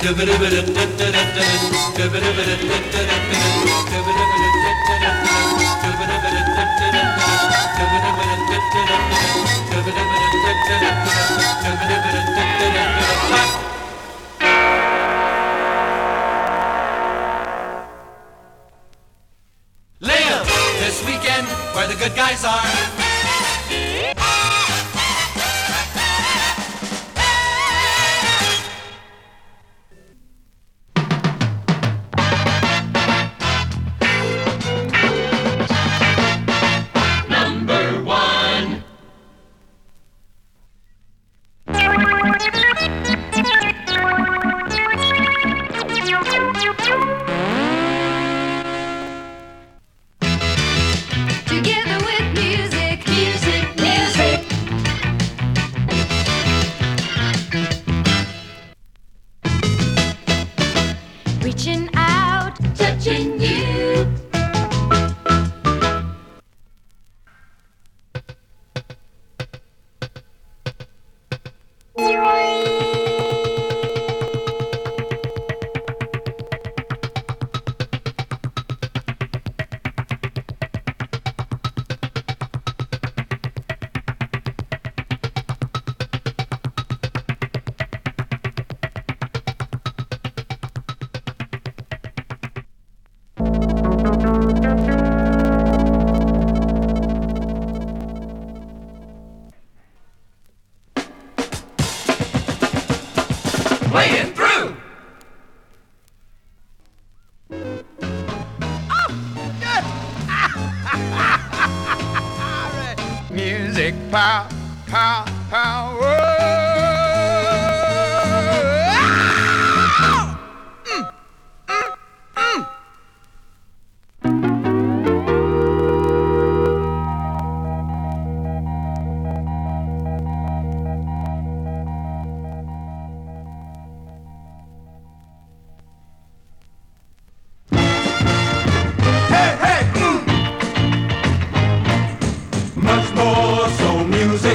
Live this weekend where the good guys are. Together with music, music, music. Reaching out, touching you. Playing through. Music, pow, pow, pow. Hey, hey, much more soul music.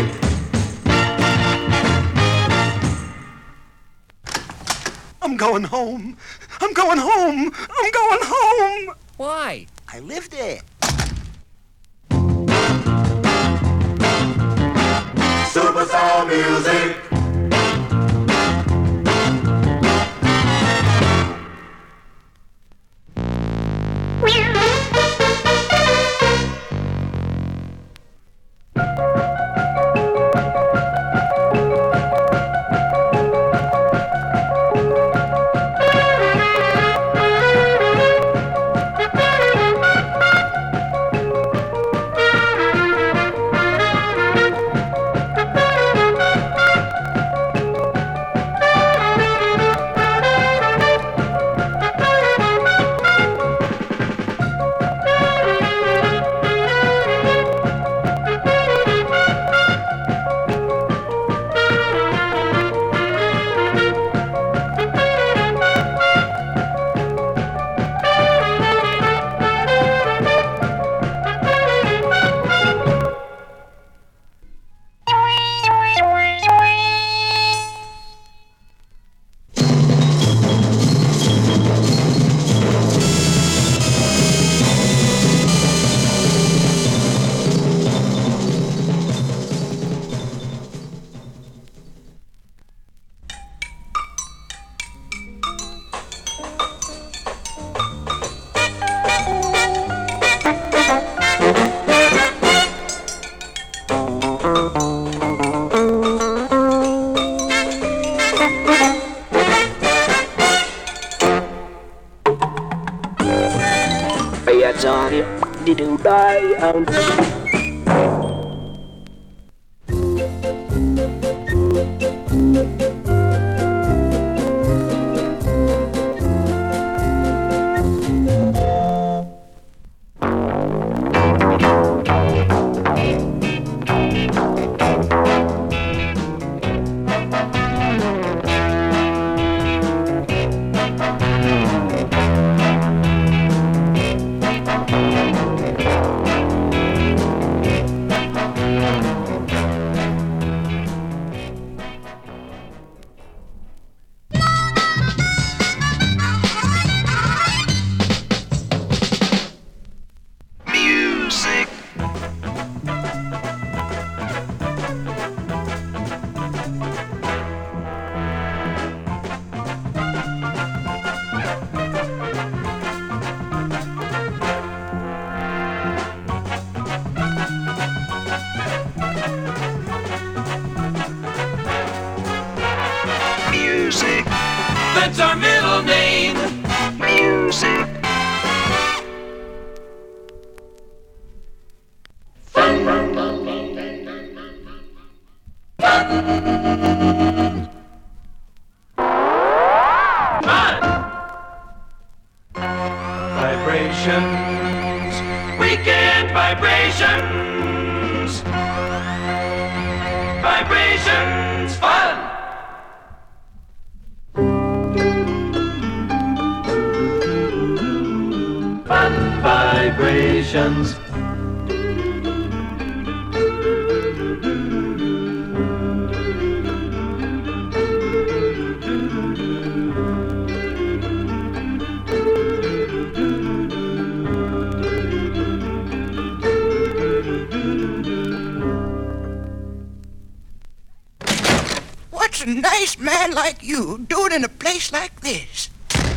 I'm going home. I'm going home. I'm going home. Why? I live there. Super soul music. Johnny, did you die? Music. That's our middle name. Music. Vibrations, weekend vibrations, vibrations, fun. Fun vibrations. What's a nice man like you doing in a place like this?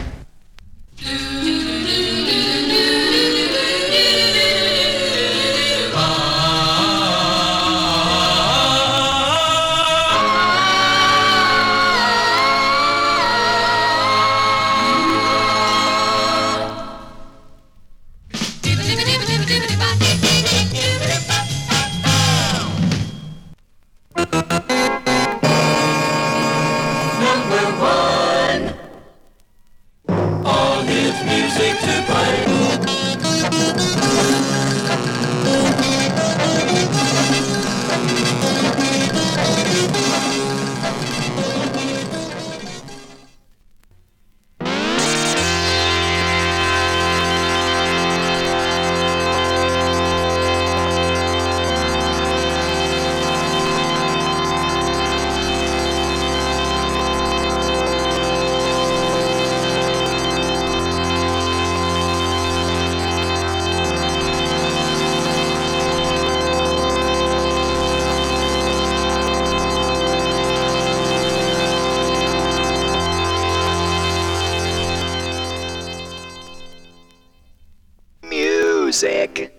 Music.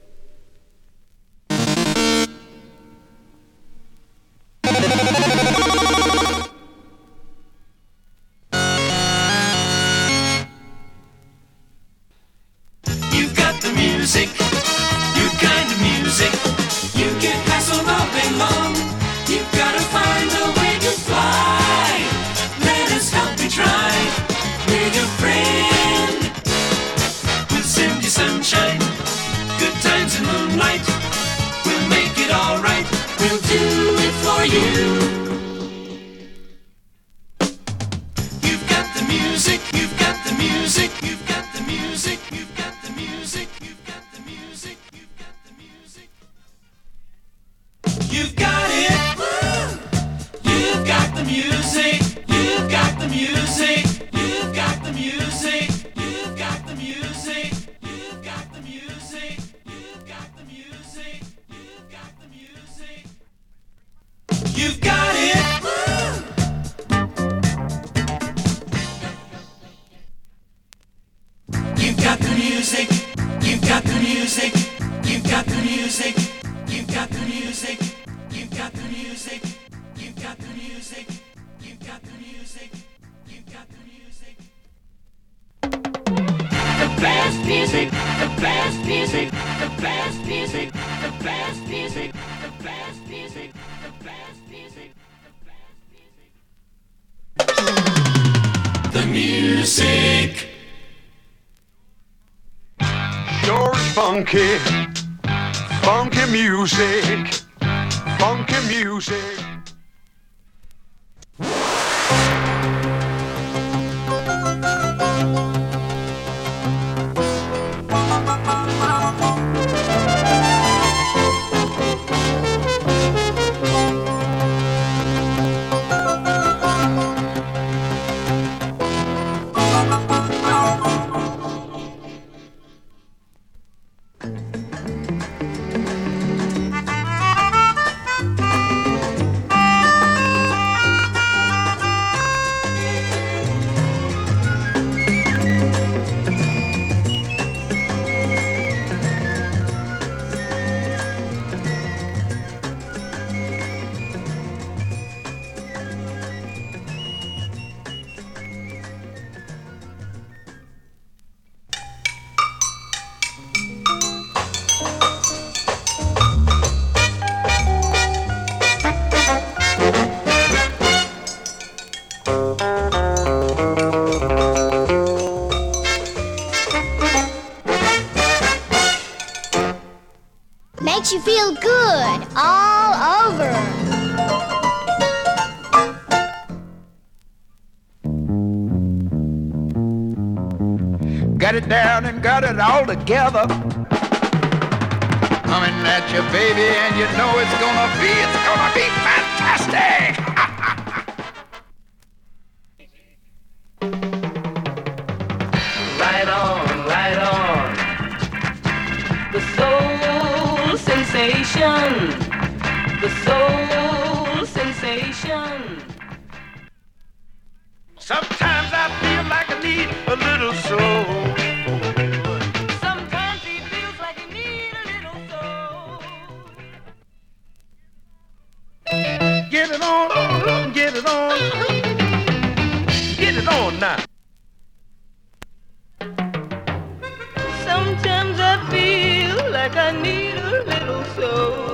You've got the music, your kind of music. You get hassled all day long. You've gotta find a way to fly. Let us help you try. We're your friend. We'll send you sunshine, good times and moonlight. We'll make it all right. We'll do it for you. You've got the music, you've got the music, you've got the music, you've got the music, you've got the music, you've got the music. You've got it. Woo! You've got the music, you've got the music, you've got the music, you've got the music, you've got the music, you've got the music, you've got the music. You've got it. Woo! You've got the music, you've got the music, you've got the music, you've got the music, you've got the music, you've got the music, you've got the music, you've got the music. The best music, the best music, the best music, the best music, the best music, the best music, the best music. The music. Sure is funky, funky music, funky music. got it down and got it all together. Coming at you, baby, and you know it's gonna be fantastic. Right on. The soul sensation. The soul sensation. Sometimes I feel like I need a little soul. Sometimes he feels like he needs a little soul. Get it on, get it on. Get it on now. Sometimes I feel like I need a little soul.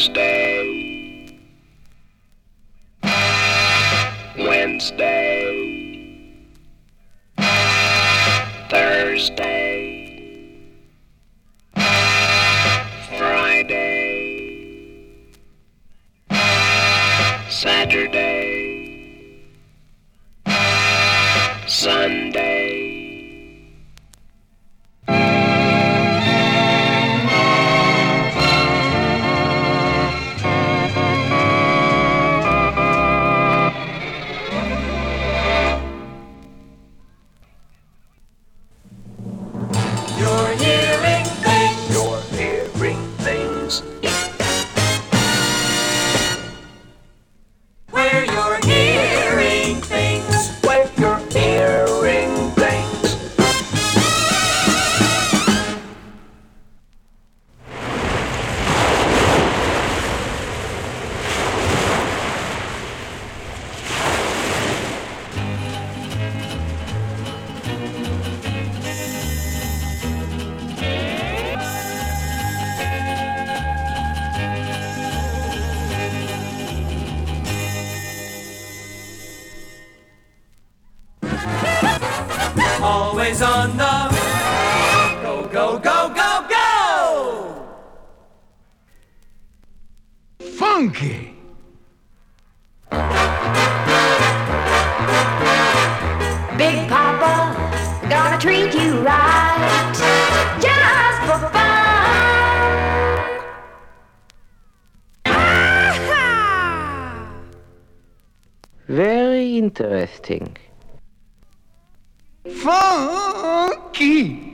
Tuesday, Wednesday, Thursday, Friday, Saturday, Sunday. You're hearing things. You're hearing things. Where you're hearing things. Where you're hearing things. Always on the go, go, go, go, go! Funky. Big Papa, gonna treat you right, just for fun. Ah-ha! Very interesting. Funky.